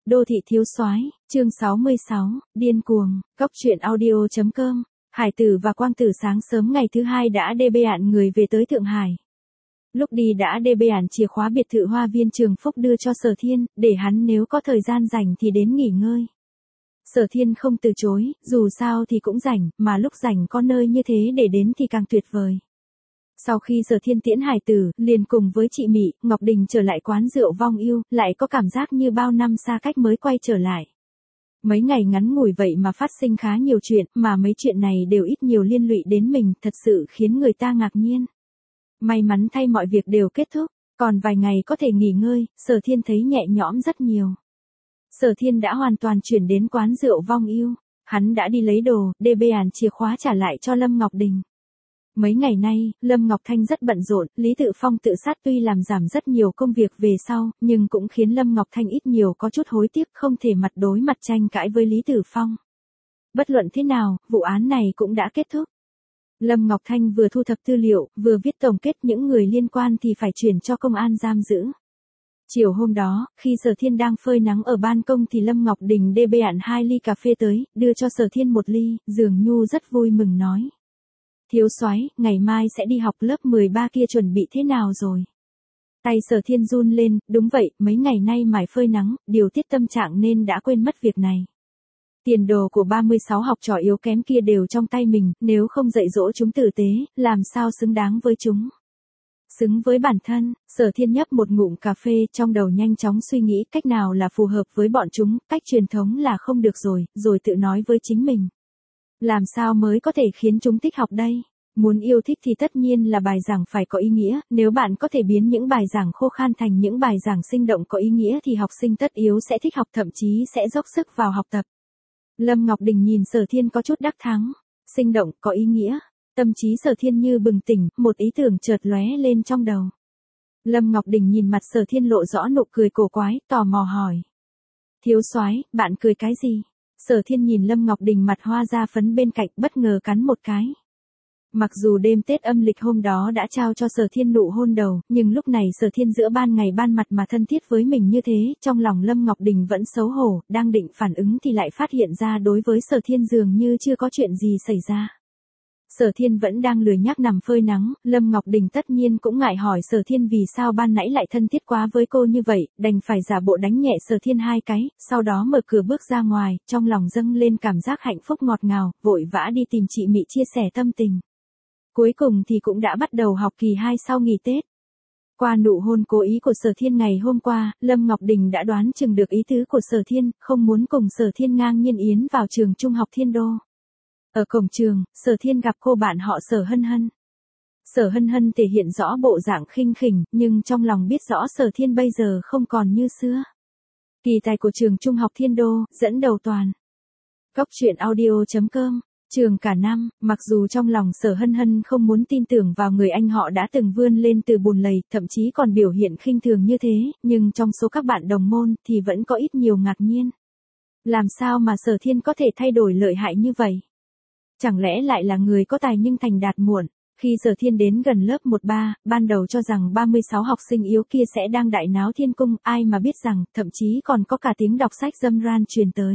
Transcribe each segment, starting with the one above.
Đô thị thiếu soái, chương 66, điên cuồng, góc truyện audio.com. Hải Tử và Quang Tử sáng sớm ngày thứ hai đã đê bê ạn người về tới Thượng Hải. Lúc đi đã đê bê ạn chìa khóa biệt thự Hoa Viên Trường Phúc đưa cho Sở Thiên, để hắn nếu có thời gian rảnh thì đến nghỉ ngơi. Sở Thiên không từ chối, dù sao thì cũng rảnh, mà lúc rảnh có nơi như thế để đến thì càng tuyệt vời. Sau khi Sở Thiên tiễn Hải Tử, liền cùng với chị Mị, Ngọc Đình trở lại quán rượu Vong Yêu, lại có cảm giác như bao năm xa cách mới quay trở lại. Mấy ngày ngắn ngủi vậy mà phát sinh khá nhiều chuyện, mà mấy chuyện này đều ít nhiều liên lụy đến mình, thật sự khiến người ta ngạc nhiên. May mắn thay mọi việc đều kết thúc, còn vài ngày có thể nghỉ ngơi, Sở Thiên thấy nhẹ nhõm rất nhiều. Sở Thiên đã hoàn toàn chuyển đến quán rượu Vong Yêu, hắn đã đi lấy đồ, đê bê àn chìa khóa trả lại cho Lâm Ngọc Đình. Mấy ngày nay, Lâm Ngọc Thanh rất bận rộn, Lý Tự Phong tự sát tuy làm giảm rất nhiều công việc về sau, nhưng cũng khiến Lâm Ngọc Thanh ít nhiều có chút hối tiếc không thể mặt đối mặt tranh cãi với Lý Tự Phong. Bất luận thế nào, vụ án này cũng đã kết thúc. Lâm Ngọc Thanh vừa thu thập tư liệu, vừa viết tổng kết những người liên quan thì phải chuyển cho công an giam giữ. Chiều hôm đó, khi Sở Thiên đang phơi nắng ở ban công thì Lâm Ngọc Đình đê bê ạn 2 ly cà phê tới, đưa cho Sở Thiên 1 ly, Dường Nhu rất vui mừng nói. Thiếu soái, ngày mai sẽ đi học lớp 13 kia chuẩn bị thế nào rồi? Tay Sở Thiên run lên, đúng vậy, mấy ngày nay mải phơi nắng, điều tiết tâm trạng nên đã quên mất việc này. Tiền đồ của 36 học trò yếu kém kia đều trong tay mình, nếu không dạy dỗ chúng tử tế, làm sao xứng đáng với chúng? Xứng với bản thân, Sở Thiên nhấp một ngụm cà phê, trong đầu nhanh chóng suy nghĩ cách nào là phù hợp với bọn chúng, cách truyền thống là không được rồi tự nói với chính mình. Làm sao mới có thể khiến chúng thích học đây? Muốn yêu thích thì tất nhiên là bài giảng phải có ý nghĩa, nếu bạn có thể biến những bài giảng khô khan thành những bài giảng sinh động có ý nghĩa thì học sinh tất yếu sẽ thích học, thậm chí sẽ dốc sức vào học tập. Lâm Ngọc Đình nhìn Sở Thiên có chút đắc thắng, sinh động, có ý nghĩa. Tâm trí Sở Thiên như bừng tỉnh, một ý tưởng chợt lóe lên trong đầu. Lâm Ngọc Đình nhìn mặt Sở Thiên lộ rõ nụ cười cổ quái, tò mò hỏi. Thiếu soái, bạn cười cái gì? Sở Thiên nhìn Lâm Ngọc Đình mặt hoa da phấn bên cạnh, bất ngờ cắn một cái. Mặc dù đêm Tết âm lịch hôm đó đã trao cho Sở Thiên nụ hôn đầu, nhưng lúc này Sở Thiên giữa ban ngày ban mặt mà thân thiết với mình như thế, trong lòng Lâm Ngọc Đình vẫn xấu hổ, đang định phản ứng thì lại phát hiện ra đối với Sở Thiên dường như chưa có chuyện gì xảy ra. Sở Thiên vẫn đang lười nhác nằm phơi nắng, Lâm Ngọc Đình tất nhiên cũng ngại hỏi Sở Thiên vì sao ban nãy lại thân thiết quá với cô như vậy, đành phải giả bộ đánh nhẹ Sở Thiên 2 cái, sau đó mở cửa bước ra ngoài, trong lòng dâng lên cảm giác hạnh phúc ngọt ngào, vội vã đi tìm chị Mị chia sẻ tâm tình. Cuối cùng thì cũng đã bắt đầu học kỳ 2 sau nghỉ Tết. Qua nụ hôn cố ý của Sở Thiên ngày hôm qua, Lâm Ngọc Đình đã đoán chừng được ý tứ của Sở Thiên, không muốn cùng Sở Thiên ngang nhiên yến vào trường trung học Thiên Đô. Ở cổng trường, Sở Thiên gặp cô bạn họ Sở Hân Hân. Sở Hân Hân thể hiện rõ bộ dạng khinh khỉnh, nhưng trong lòng biết rõ Sở Thiên bây giờ không còn như xưa. Kỳ tài của trường trung học Thiên Đô, dẫn đầu toàn. Góc truyện audio.com. Trường cả năm, mặc dù trong lòng Sở Hân Hân không muốn tin tưởng vào người anh họ đã từng vươn lên từ bùn lầy, thậm chí còn biểu hiện khinh thường như thế, nhưng trong số các bạn đồng môn thì vẫn có ít nhiều ngạc nhiên. Làm sao mà Sở Thiên có thể thay đổi lợi hại như vậy? Chẳng lẽ lại là người có tài nhưng thành đạt muộn? Khi Sở Thiên đến gần lớp 13, ban đầu cho rằng 36 học sinh yếu kia sẽ đang đại náo thiên cung, ai mà biết rằng, thậm chí còn có cả tiếng đọc sách râm ran truyền tới.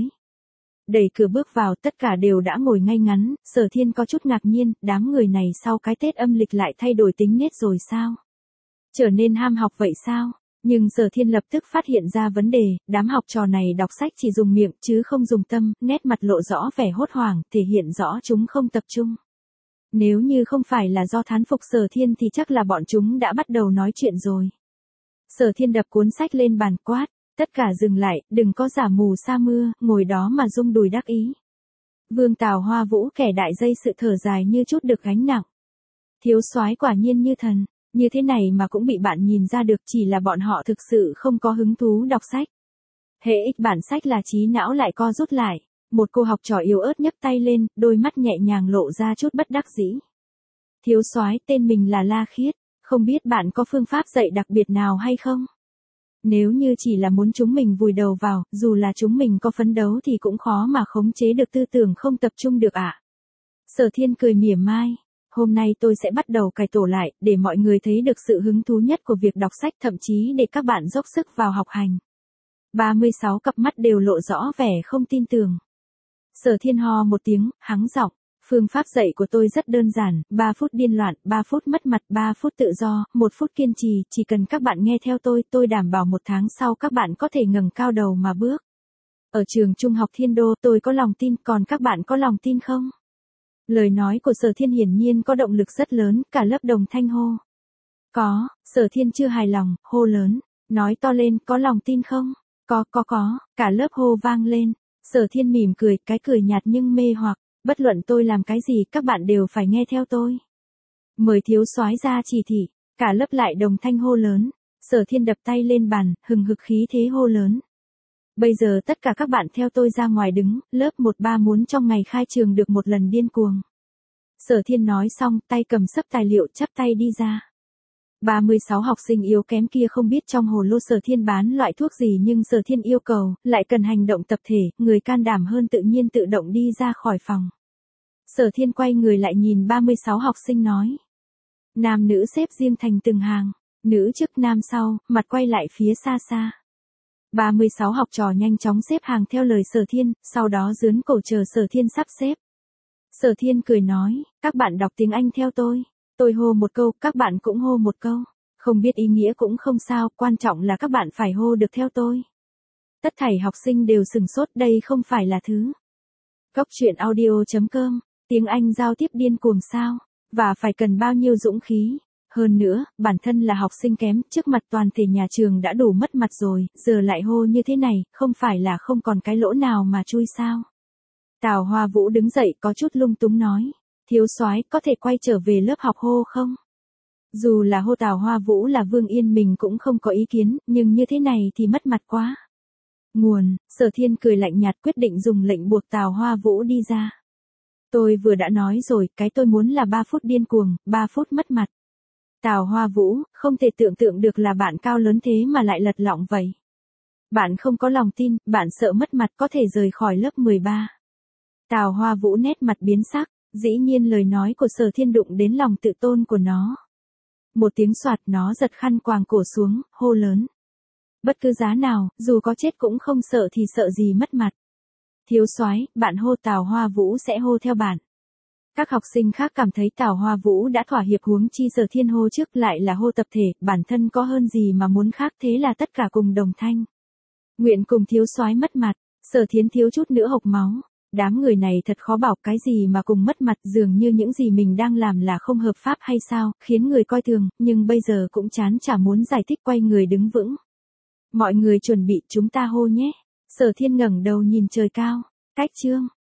Đẩy cửa bước vào, tất cả đều đã ngồi ngay ngắn, Sở Thiên có chút ngạc nhiên, đám người này sau cái Tết âm lịch lại thay đổi tính nết rồi sao? Trở nên ham học vậy sao? Nhưng Sở Thiên lập tức phát hiện ra vấn đề, đám học trò này đọc sách chỉ dùng miệng chứ không dùng tâm, nét mặt lộ rõ vẻ hốt hoảng, thể hiện rõ chúng không tập trung. Nếu như không phải là do thán phục Sở Thiên thì chắc là bọn chúng đã bắt đầu nói chuyện rồi. Sở Thiên đập cuốn sách lên bàn quát, tất cả dừng lại, đừng có giả mù sa mưa, ngồi đó mà rung đùi đắc ý. Vương Tào Hoa Vũ kẻ đại dây sự thở dài như chút được gánh nặng. Thiếu soái quả nhiên như thần. Như thế này mà cũng bị bạn nhìn ra được, chỉ là bọn họ thực sự không có hứng thú đọc sách. Hễ ích bản sách là trí não lại co rút lại. Một cô học trò yếu ớt nhấc tay lên, đôi mắt nhẹ nhàng lộ ra chút bất đắc dĩ. Thiếu soái, tên mình là La Khiết, không biết bạn có phương pháp dạy đặc biệt nào hay không? Nếu như chỉ là muốn chúng mình vùi đầu vào, dù là chúng mình có phấn đấu thì cũng khó mà khống chế được tư tưởng không tập trung được ạ. Sở Thiên cười mỉa mai. Hôm nay tôi sẽ bắt đầu cải tổ lại, để mọi người thấy được sự hứng thú nhất của việc đọc sách, thậm chí để các bạn dốc sức vào học hành. 36 cặp mắt đều lộ rõ vẻ không tin tưởng. Sở Thiên ho một tiếng, hắng giọng. Phương pháp dạy của tôi rất đơn giản, 3 phút điên loạn, 3 phút mất mặt, 3 phút tự do, 1 phút kiên trì, chỉ cần các bạn nghe theo tôi đảm bảo 1 tháng sau các bạn có thể ngẩng cao đầu mà bước. Ở trường trung học Thiên Đô tôi có lòng tin, còn các bạn có lòng tin không? Lời nói của Sở Thiên hiển nhiên có động lực rất lớn, cả lớp đồng thanh hô. Có, Sở Thiên chưa hài lòng, hô lớn, nói to lên, có lòng tin không? Có, cả lớp hô vang lên. Sở Thiên mỉm cười, cái cười nhạt nhưng mê hoặc, bất luận tôi làm cái gì các bạn đều phải nghe theo tôi. Mời thiếu soái ra chỉ thị, cả lớp lại đồng thanh hô lớn. Sở Thiên đập tay lên bàn, hừng hực khí thế hô lớn. Bây giờ tất cả các bạn theo tôi ra ngoài đứng, lớp 13 muốn trong ngày khai trường được một lần điên cuồng. Sở Thiên nói xong, tay cầm sấp tài liệu chắp tay đi ra. 36 học sinh yếu kém kia không biết trong hồ lô Sở Thiên bán loại thuốc gì nhưng Sở Thiên yêu cầu, lại cần hành động tập thể, người can đảm hơn tự nhiên tự động đi ra khỏi phòng. Sở Thiên quay người lại nhìn 36 học sinh nói. Nam nữ xếp riêng thành từng hàng, nữ trước nam sau, mặt quay lại phía xa xa. 36 học trò nhanh chóng xếp hàng theo lời Sở Thiên, sau đó dướn cổ chờ Sở Thiên sắp xếp. Sở Thiên cười nói, các bạn đọc tiếng Anh theo tôi. Tôi hô một câu, các bạn cũng hô một câu. Không biết ý nghĩa cũng không sao, quan trọng là các bạn phải hô được theo tôi. Tất thảy học sinh đều sừng sốt, đây không phải là thứ. Coctruyện.audio.com, tiếng Anh giao tiếp điên cuồng sao? Và phải cần bao nhiêu dũng khí? Hơn nữa, bản thân là học sinh kém, trước mặt toàn thể nhà trường đã đủ mất mặt rồi, giờ lại hô như thế này, không phải là không còn cái lỗ nào mà chui sao? Tào Hoa Vũ đứng dậy có chút lung túng nói. Thiếu soái có thể quay trở về lớp học hô không? Dù là hô Tào Hoa Vũ là Vương Yên mình cũng không có ý kiến, nhưng như thế này thì mất mặt quá. Nguồn, Sở Thiên cười lạnh nhạt quyết định dùng lệnh buộc Tào Hoa Vũ đi ra. Tôi vừa đã nói rồi, cái tôi muốn là 3 phút điên cuồng, 3 phút mất mặt. Tào Hoa Vũ, không thể tưởng tượng được là bạn cao lớn thế mà lại lật lọng vậy. Bạn không có lòng tin, bạn sợ mất mặt có thể rời khỏi lớp 13. Tào Hoa Vũ nét mặt biến sắc. Dĩ nhiên lời nói của Sở Thiên đụng đến lòng tự tôn của nó. Một tiếng soạt nó giật khăn quàng cổ xuống, hô lớn. Bất cứ giá nào, dù có chết cũng không sợ thì sợ gì mất mặt. Thiếu soái, bạn hô Tào Hoa Vũ sẽ hô theo bạn. Các học sinh khác cảm thấy Tào Hoa Vũ đã thỏa hiệp huống chi Sở Thiên hô trước lại là hô tập thể, bản thân có hơn gì mà muốn khác thế là tất cả cùng đồng thanh. Nguyện cùng thiếu soái mất mặt, Sở Thiên thiếu chút nữa hộc máu. Đám người này thật khó bảo cái gì mà cùng mất mặt dường như những gì mình đang làm là không hợp pháp hay sao, khiến người coi thường, nhưng bây giờ cũng chán chả muốn giải thích quay người đứng vững. Mọi người chuẩn bị chúng ta hô nhé. Sở Thiên ngẩng đầu nhìn trời cao. Cách chương.